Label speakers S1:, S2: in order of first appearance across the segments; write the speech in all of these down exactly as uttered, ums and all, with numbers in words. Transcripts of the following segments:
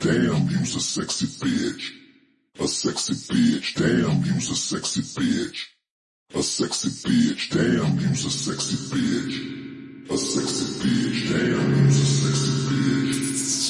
S1: Damn, you's a sexy bitch. A sexy bitch. Damn, you's a sexy bitch. A sexy bitch. Damn, you's a sexy bitch. A sexy bitch. Damn, you's a sexy bitch.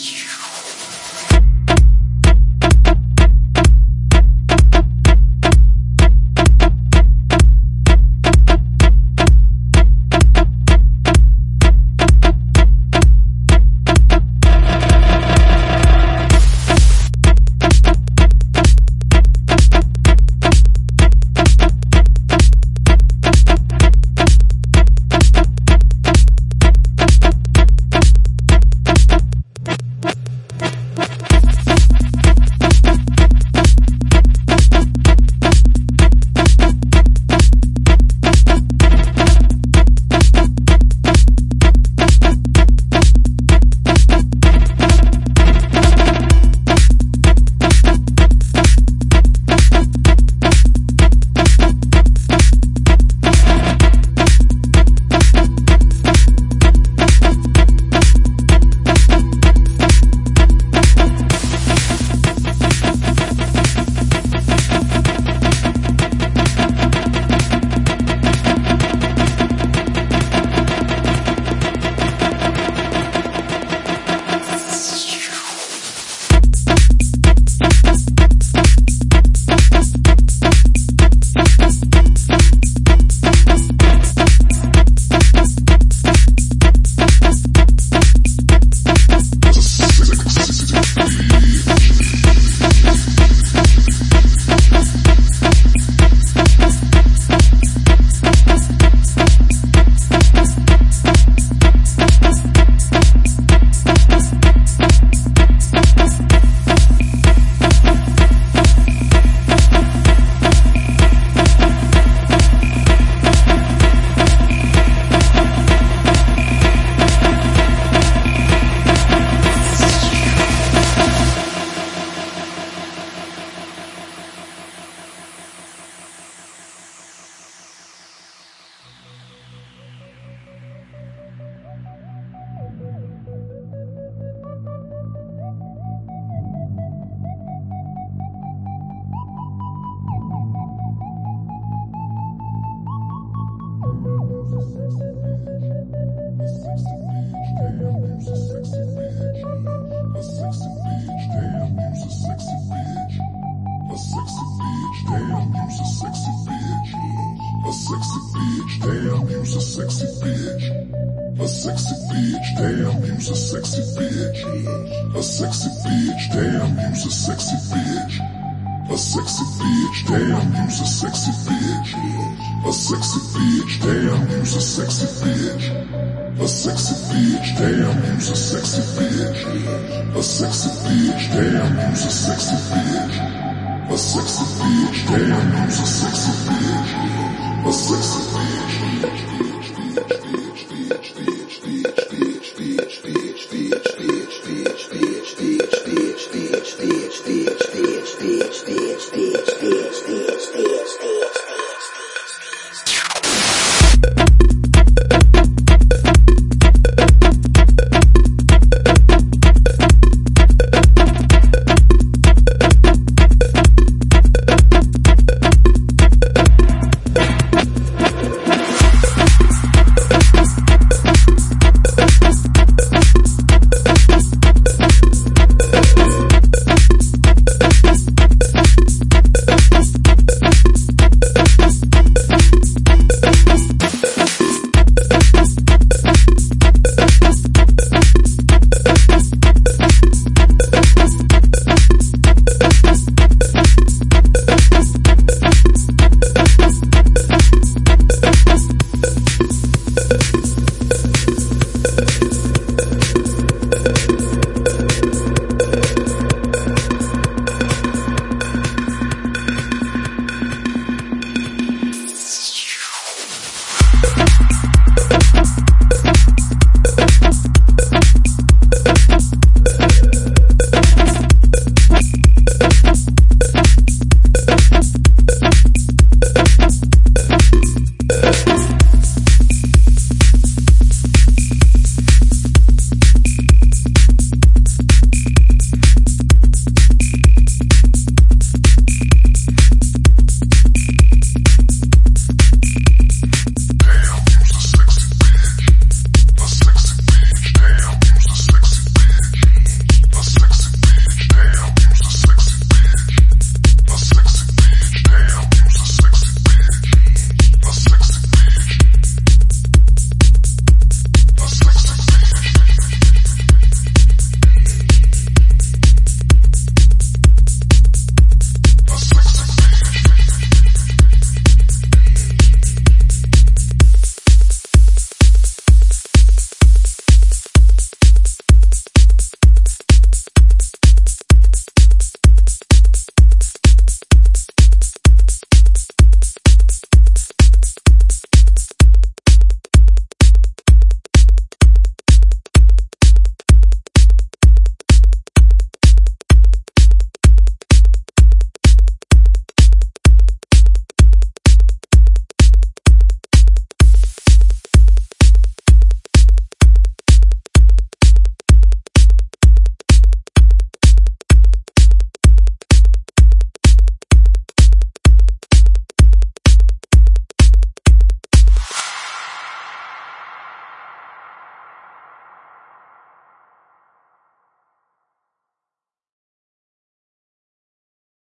S1: Damn, you's a sexy bitch. A sexy bitch. Damn, you's a sexy bitch. A sexy bitch. Damn, you's a sexy bitch. A sexy bitch. Damn, you's a sexy bitch. A sexy bitch. Damn, you's a sexy bitch. A sexy bitch. Damn, you's a sexy bitch. A sexy bitch. Damn, you's a sexy bitch. A sexy bitch. Damn, you's a sexy bitch. A sexy bitch.